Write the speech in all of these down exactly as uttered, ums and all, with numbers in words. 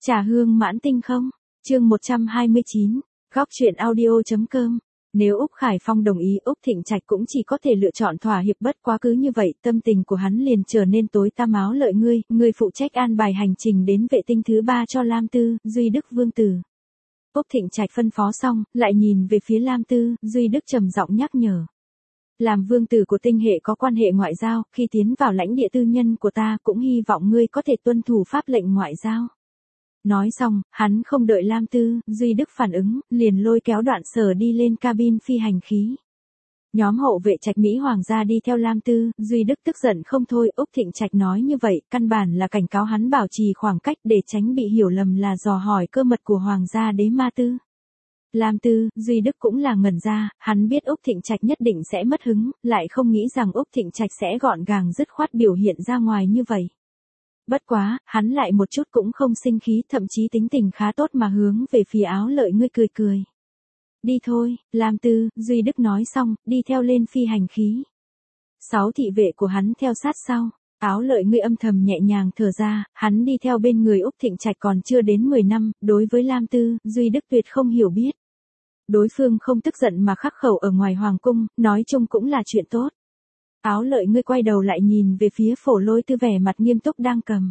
Trà hương mãn tinh không? Chương một trăm hai mươi chín, góc truyện audio.com. Nếu Úc Khải Phong đồng ý, Úc Thịnh Trạch cũng chỉ có thể lựa chọn thỏa hiệp, bất quá cứ như vậy, tâm tình của hắn liền trở nên tối tăm. Áo Lợi ngươi, ngươi phụ trách an bài hành trình đến vệ tinh thứ ba cho Lam Tư, Duy Đức Vương tử. Úc Thịnh Trạch phân phó xong, lại nhìn về phía Lam Tư, Duy Đức trầm giọng nhắc nhở. Làm vương tử của tinh hệ có quan hệ ngoại giao, khi tiến vào lãnh địa tư nhân của ta cũng hy vọng ngươi có thể tuân thủ pháp lệnh ngoại giao. Nói xong, hắn không đợi Lam Tư, Duy Đức phản ứng, liền lôi kéo Đoạn Sở đi lên cabin phi hành khí. Nhóm hậu vệ Trạch Mỹ Hoàng gia đi theo Lam Tư, Duy Đức tức giận không thôi. Úc Thịnh Trạch nói như vậy, căn bản là cảnh cáo hắn bảo trì khoảng cách để tránh bị hiểu lầm là dò hỏi cơ mật của Hoàng gia Đế Ma Tư. Lam Tư, Duy Đức cũng là ngẩn ra, hắn biết Úc Thịnh Trạch nhất định sẽ mất hứng, lại không nghĩ rằng Úc Thịnh Trạch sẽ gọn gàng dứt khoát biểu hiện ra ngoài như vậy. Bất quá, hắn lại một chút cũng không sinh khí, thậm chí tính tình khá tốt mà hướng về phía Áo Lợi ngươi cười cười. Đi thôi, Lam Tư, Duy Đức nói xong, đi theo lên phi hành khí. Sáu thị vệ của hắn theo sát sau. Áo Lợi ngươi âm thầm nhẹ nhàng thở ra, hắn đi theo bên người Úc Thịnh Trạch còn chưa đến mười năm, đối với Lam Tư, Duy Đức tuyệt không hiểu biết. Đối phương không tức giận mà khắc khẩu ở ngoài hoàng cung, nói chung cũng là chuyện tốt. Áo Lợi ngươi quay đầu lại nhìn về phía Phổ Lôi Tư vẻ mặt nghiêm túc đang cầm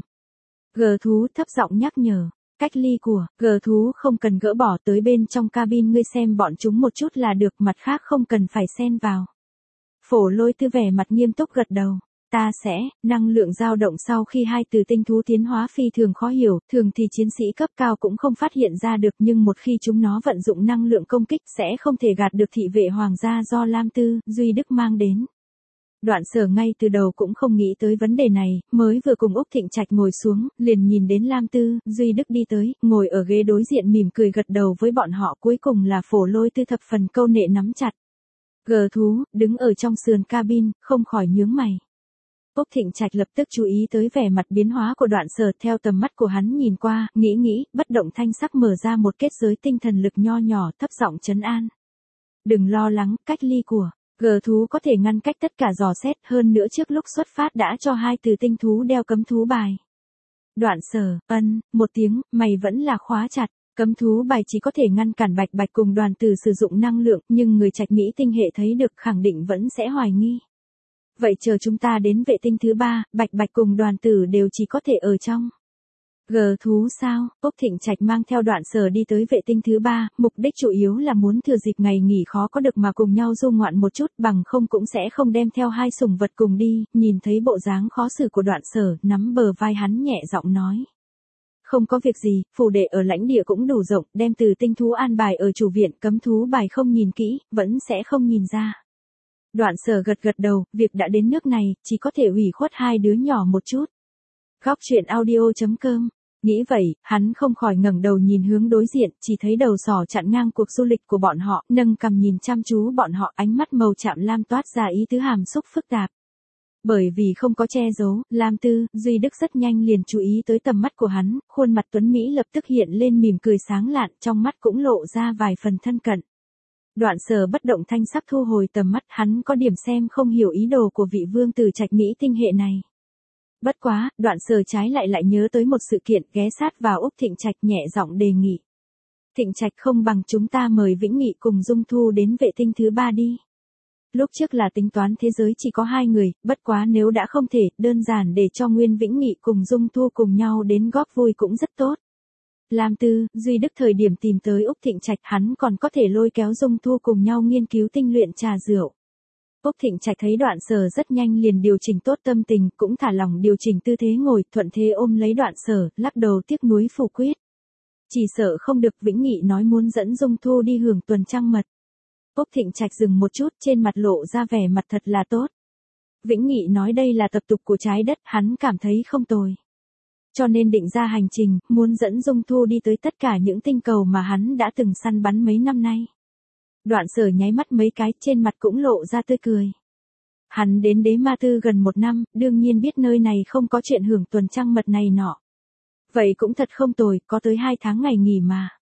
gờ thú, thấp giọng nhắc nhở. Cách ly của gờ thú không cần gỡ bỏ, tới bên trong cabin ngươi xem bọn chúng một chút là được, mặt khác không cần phải xen vào. Phổ Lôi Tư vẻ mặt nghiêm túc gật đầu. Ta sẽ, năng lượng dao động sau khi hai từ tinh thú tiến hóa phi thường khó hiểu, thường thì chiến sĩ cấp cao cũng không phát hiện ra được, nhưng một khi chúng nó vận dụng năng lượng công kích sẽ không thể gạt được thị vệ hoàng gia do Lam Tư, Duy Đức mang đến. Đoạn Sở ngay từ đầu cũng không nghĩ tới vấn đề này, mới vừa cùng Úc Thịnh Trạch ngồi xuống, liền nhìn đến Lam Tư, Duy Đức đi tới, ngồi ở ghế đối diện mỉm cười gật đầu với bọn họ, cuối cùng là Phổ Lôi Tư thập phần câu nệ nắm chặt gờ thú, đứng ở trong sườn cabin, không khỏi nhướng mày. Úc Thịnh Trạch lập tức chú ý tới vẻ mặt biến hóa của Đoạn Sở, theo tầm mắt của hắn nhìn qua, nghĩ nghĩ, bất động thanh sắc mở ra một kết giới tinh thần lực nho nhỏ, thấp giọng trấn an. Đừng lo lắng, cách ly của gờ thú có thể ngăn cách tất cả dò xét, hơn nữa trước lúc xuất phát đã cho hai từ tinh thú đeo cấm thú bài. Đoạn Sở, ân, một tiếng, mày vẫn là khóa chặt. Cấm thú bài chỉ có thể ngăn cản Bạch Bạch cùng Đoàn Tử sử dụng năng lượng, nhưng người Trạch Mỹ tinh hệ thấy được khẳng định vẫn sẽ hoài nghi. Vậy chờ chúng ta đến vệ tinh thứ ba, Bạch Bạch cùng Đoàn Tử đều chỉ có thể ở trong gờ thú sao? Úc Thịnh Trạch mang theo Đoạn Sở đi tới vệ tinh thứ ba, mục đích chủ yếu là muốn thừa dịp ngày nghỉ khó có được mà cùng nhau du ngoạn một chút, bằng không cũng sẽ không đem theo hai sủng vật cùng đi. Nhìn thấy bộ dáng khó xử của Đoạn Sở, nắm bờ vai hắn nhẹ giọng nói. Không có việc gì, phù đệ ở lãnh địa cũng đủ rộng, đem từ tinh thú an bài ở chủ viện, cấm thú bài không nhìn kỹ, vẫn sẽ không nhìn ra. Đoạn Sở gật gật đầu, việc đã đến nước này, chỉ có thể ủy khuất hai đứa nhỏ một chút. Góc truyện audio.com. Nghĩ vậy, hắn không khỏi ngẩng đầu nhìn hướng đối diện, chỉ thấy đầu sỏ chặn ngang cuộc du lịch của bọn họ, nâng cằm nhìn chăm chú bọn họ, ánh mắt màu chạm lam toát ra ý tứ hàm xúc phức tạp. Bởi vì không có che giấu, Lam Tư, Duy Đức rất nhanh liền chú ý tới tầm mắt của hắn, khuôn mặt tuấn Mỹ lập tức hiện lên mỉm cười sáng lạn, trong mắt cũng lộ ra vài phần thân cận. Đoạn Sở bất động thanh sắc thu hồi tầm mắt, hắn có điểm xem không hiểu ý đồ của vị vương tử Trạch Mỹ tinh hệ này. Bất quá, Đoạn Sở trái lại lại nhớ tới một sự kiện, ghé sát vào Úc Thịnh Trạch nhẹ giọng đề nghị. Thịnh Trạch, không bằng chúng ta mời Vĩnh Nghị cùng Dung Thu đến vệ tinh thứ ba đi. Lúc trước là tính toán thế giới chỉ có hai người, bất quá nếu đã không thể, đơn giản để cho Nguyên Vĩnh Nghị cùng Dung Thu cùng nhau đến góp vui cũng rất tốt. Lam Tư, Duy Đức thời điểm tìm tới Úc Thịnh Trạch, hắn còn có thể lôi kéo Dung Thu cùng nhau nghiên cứu tinh luyện trà rượu. Úc Thịnh Trạch thấy Đoạn Sở rất nhanh liền điều chỉnh tốt tâm tình, cũng thả lỏng điều chỉnh tư thế ngồi, thuận thế ôm lấy Đoạn Sở, lắc đầu tiếc nuối phủ quyết. Chỉ sợ không được, Vĩnh Nghị nói muốn dẫn Dung Thu đi hưởng tuần trăng mật. Úc Thịnh Trạch dừng một chút, trên mặt lộ ra vẻ mặt thật là tốt. Vĩnh Nghị nói đây là tập tục của trái đất, hắn cảm thấy không tồi. Cho nên định ra hành trình, muốn dẫn Dung Thu đi tới tất cả những tinh cầu mà hắn đã từng săn bắn mấy năm nay. Đoạn Sở nháy mắt mấy cái, trên mặt cũng lộ ra tươi cười. Hắn đến Đế Ma Tư gần một năm, đương nhiên biết nơi này không có chuyện hưởng tuần trăng mật này nọ. Vậy cũng thật không tồi, có tới hai tháng ngày nghỉ mà.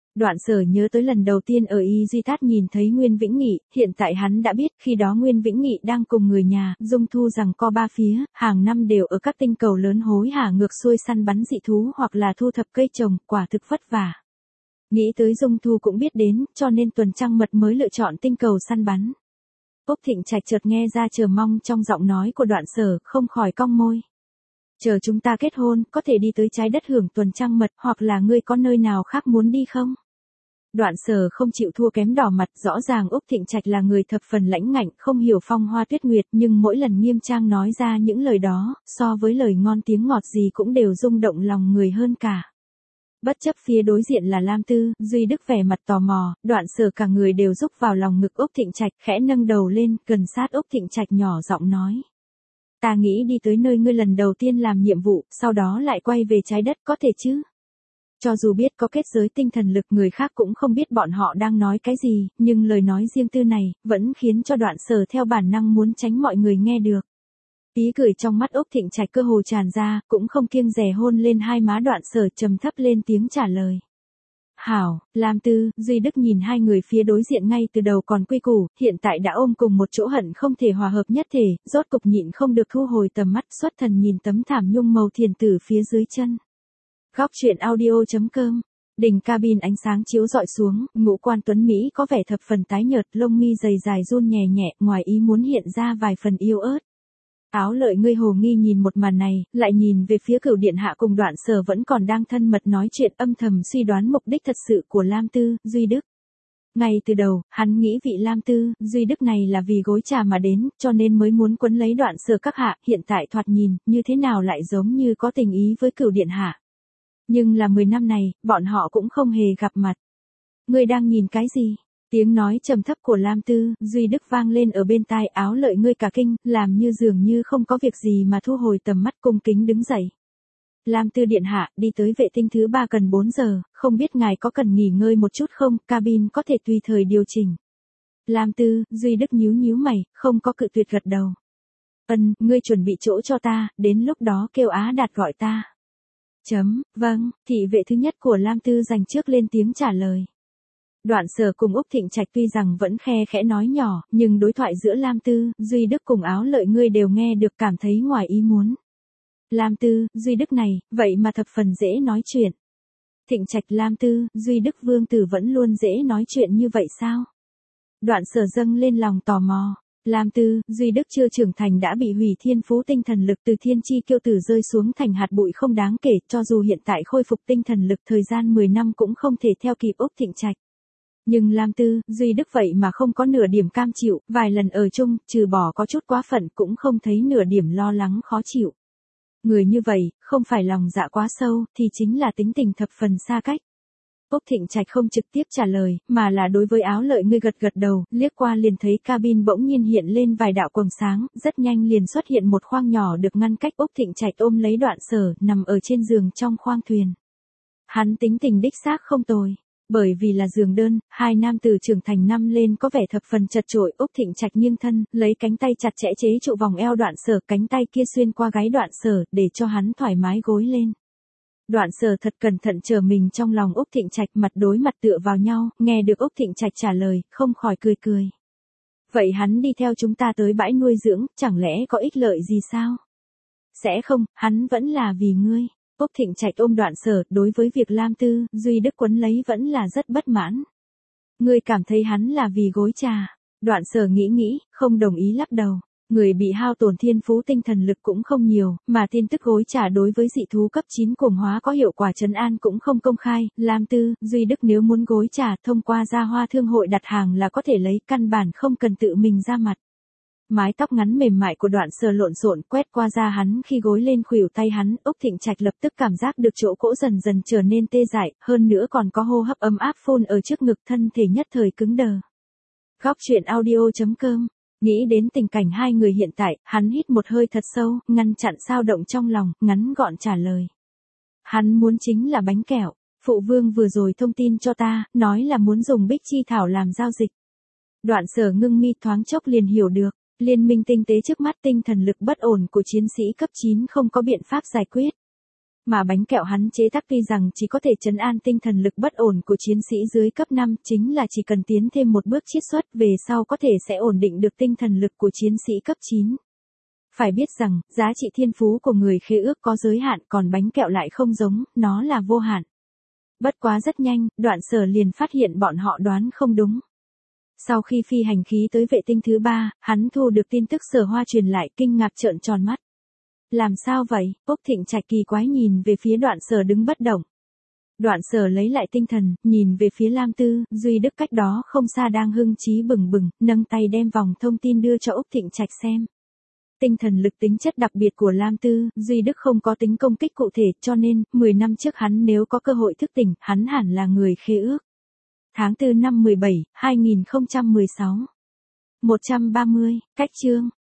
Đoạn Sở nhớ tới lần đầu tiên ở Y Duy Thát nhìn thấy Nguyên Vĩnh Nghị, hiện tại hắn đã biết khi đó Nguyên Vĩnh Nghị đang cùng người nhà, Dung Thu rằng co ba phía, hàng năm đều ở các tinh cầu lớn hối hả ngược xuôi săn bắn dị thú hoặc là thu thập cây trồng, quả thực vất vả. Nghĩ tới Dung Thu cũng biết đến, cho nên tuần trăng mật mới lựa chọn tinh cầu săn bắn. Úc Thịnh Trạch chợt nghe ra chờ mong trong giọng nói của Đoạn Sở, không khỏi cong môi. Chờ chúng ta kết hôn, có thể đi tới trái đất hưởng tuần trăng mật, hoặc là ngươi có nơi nào khác muốn đi không? Đoạn Sở không chịu thua kém đỏ mặt, rõ ràng Úc Thịnh Trạch là người thập phần lãnh ngạnh, không hiểu phong hoa tuyết nguyệt, nhưng mỗi lần nghiêm trang nói ra những lời đó, so với lời ngon tiếng ngọt gì cũng đều rung động lòng người hơn cả. Bất chấp phía đối diện là Lam Tư, Duy Đức vẻ mặt tò mò, Đoạn Sở cả người đều rúc vào lòng ngực Úc Thịnh Trạch, khẽ nâng đầu lên, gần sát Úc Thịnh Trạch nhỏ giọng nói. Ta nghĩ đi tới nơi ngươi lần đầu tiên làm nhiệm vụ, sau đó lại quay về trái đất có thể chứ? Cho dù biết có kết giới tinh thần lực người khác cũng không biết bọn họ đang nói cái gì, nhưng lời nói riêng tư này, vẫn khiến cho Đoạn Sở theo bản năng muốn tránh mọi người nghe được. Tí cười trong mắt Úc Thịnh Trạch cơ hồ tràn ra, cũng không kiêng dè hôn lên hai má Đoạn Sở, trầm thấp lên tiếng trả lời. Hảo, Lam Tư, Duy Đức nhìn hai người phía đối diện ngay từ đầu còn quy củ, hiện tại đã ôm cùng một chỗ hận không thể hòa hợp nhất thể, rốt cục nhịn không được thu hồi tầm mắt, xuất thần nhìn tấm thảm nhung màu thiền tử phía dưới chân. Góc truyện audio chấm com. Đỉnh cabin ánh sáng chiếu rọi xuống, ngũ quan tuấn Mỹ có vẻ thập phần tái nhợt, lông mi dày dài run nhẹ nhẹ, ngoài ý muốn hiện ra vài phần yếu ớt. Áo Lợi ngươi hồ nghi nhìn một màn này, lại nhìn về phía Cửu điện hạ cùng Đoạn Sở vẫn còn đang thân mật nói chuyện, âm thầm suy đoán mục đích thật sự của Lam Tư, Duy Đức. Ngay từ đầu, hắn nghĩ vị Lam Tư, Duy Đức này là vì gối trà mà đến, cho nên mới muốn quấn lấy Đoạn Sở các hạ, hiện tại thoạt nhìn, như thế nào lại giống như có tình ý với Cửu điện hạ. Nhưng là mười năm này, bọn họ cũng không hề gặp mặt. Ngươi đang nhìn cái gì? Tiếng nói trầm thấp của Lam Tư, Duy Đức vang lên ở bên tai. Áo Lợi ngươi cả kinh, làm như dường như không có việc gì mà thu hồi tầm mắt, cung kính đứng dậy. Lam Tư điện hạ, đi tới vệ tinh thứ ba cần bốn giờ, không biết ngài có cần nghỉ ngơi một chút không, cabin có thể tùy thời điều chỉnh. Lam Tư, Duy Đức nhíu nhíu mày, không có cự tuyệt gật đầu. Ân, ngươi chuẩn bị chỗ cho ta, đến lúc đó kêu Á Đạt gọi ta. Chấm, vâng, thị vệ thứ nhất của Lam Tư dành trước lên tiếng trả lời. Đoạn Sở cùng Úc Thịnh Trạch tuy rằng vẫn khe khẽ nói nhỏ, nhưng đối thoại giữa Lam Tư, Duy Đức cùng Áo Lợi ngươi đều nghe được, cảm thấy ngoài ý muốn. Lam Tư, Duy Đức này, vậy mà thập phần dễ nói chuyện. Thịnh Trạch Lam Tư, Duy Đức vương tử vẫn luôn dễ nói chuyện như vậy sao? Đoạn Sở dâng lên lòng tò mò. Lam Tư, Duy Đức chưa trưởng thành đã bị hủy thiên phú tinh thần lực, từ thiên chi kiêu tử rơi xuống thành hạt bụi không đáng kể, cho dù hiện tại khôi phục tinh thần lực thời gian mười năm cũng không thể theo kịp Úc Thịnh Trạch. Nhưng Lam Tư, Duy Đức vậy mà không có nửa điểm cam chịu, vài lần ở chung, trừ bỏ có chút quá phận cũng không thấy nửa điểm lo lắng khó chịu. Người như vậy, không phải lòng dạ quá sâu, thì chính là tính tình thập phần xa cách. Úc Thịnh Trạch không trực tiếp trả lời, mà là đối với Áo Lợi ngươi gật gật đầu, liếc qua liền thấy cabin bỗng nhiên hiện lên vài đạo quầng sáng, rất nhanh liền xuất hiện một khoang nhỏ được ngăn cách. Úc Thịnh Trạch ôm lấy Đoạn Sở, nằm ở trên giường trong khoang thuyền. Hắn tính tình đích xác không tồi. Bởi vì là giường đơn, hai nam tử trưởng thành năm lên có vẻ thập phần chật chội. Úc Thịnh Trạch nghiêng thân, lấy cánh tay chặt chẽ chế trụ vòng eo Đoạn Sở, cánh tay kia xuyên qua gáy Đoạn Sở, để cho hắn thoải mái gối lên. Đoạn Sở thật cẩn thận chờ mình trong lòng Úc Thịnh Trạch, mặt đối mặt tựa vào nhau, nghe được Úc Thịnh Trạch trả lời, không khỏi cười cười. Vậy hắn đi theo chúng ta tới bãi nuôi dưỡng, chẳng lẽ có ích lợi gì sao? Sẽ không, hắn vẫn là vì ngươi. Úc Thịnh Trạch ôm Đoạn Sở, đối với việc Lam Tư, Duy Đức quấn lấy vẫn là rất bất mãn. Ngươi cảm thấy hắn là vì gối trà. Đoạn Sở nghĩ nghĩ, không đồng ý lắc đầu. Người bị hao tổn thiên phú tinh thần lực cũng không nhiều, mà tin tức gối trà đối với dị thú cấp chín cuồng hóa có hiệu quả trấn an cũng không công khai. Lam Tư, Duy Đức nếu muốn gối trà thông qua Gia Hoa Thương hội đặt hàng là có thể lấy, căn bản không cần tự mình ra mặt. Mái tóc ngắn mềm mại của Đoạn Sở lộn xộn quét qua da hắn khi gối lên khuỷu tay hắn, Úc Thịnh Trạch lập tức cảm giác được chỗ cỗ dần dần trở nên tê dại, hơn nữa còn có hô hấp ấm áp phun ở trước ngực, thân thể nhất thời cứng đờ. Góc truyện audio chấm com. Nghĩ đến tình cảnh hai người hiện tại, hắn hít một hơi thật sâu, ngăn chặn xao động trong lòng, ngắn gọn trả lời. Hắn muốn chính là bánh kẹo. Phụ vương vừa rồi thông tin cho ta, nói là muốn dùng bích chi thảo làm giao dịch. Đoạn Sở ngưng mi thoáng chốc liền hiểu được. Liên minh tinh tế trước mắt tinh thần lực bất ổn của chiến sĩ cấp chín không có biện pháp giải quyết. mà bánh kẹo hắn chế tác tuy rằng chỉ có thể trấn an tinh thần lực bất ổn của chiến sĩ dưới cấp năm, chính là chỉ cần tiến thêm một bước chiết xuất về sau có thể sẽ ổn định được tinh thần lực của chiến sĩ cấp chín. Phải biết rằng, giá trị thiên phú của người khế ước có giới hạn, còn bánh kẹo lại không giống, nó là vô hạn. Bất quá rất nhanh, Đoạn Sở liền phát hiện bọn họ đoán không đúng. Sau khi phi hành khí tới vệ tinh thứ ba, hắn thu được tin tức Sở Hoa truyền lại, kinh ngạc trợn tròn mắt. Làm sao vậy? Úc Thịnh Trạch kỳ quái nhìn về phía Đoạn Sở đứng bất động. Đoạn Sở lấy lại tinh thần, nhìn về phía Lam Tư, Duy Đức cách đó không xa đang hưng trí bừng bừng, nâng tay đem vòng thông tin đưa cho Úc Thịnh Trạch xem. Tinh thần lực tính chất đặc biệt của Lam Tư, Duy Đức không có tính công kích cụ thể, cho nên, mười năm trước hắn nếu có cơ hội thức tỉnh, hắn hẳn là người khế ước. Tháng tư năm mười bảy, hai nghìn không trăm mười sáu. một trăm ba mươi, cách chương.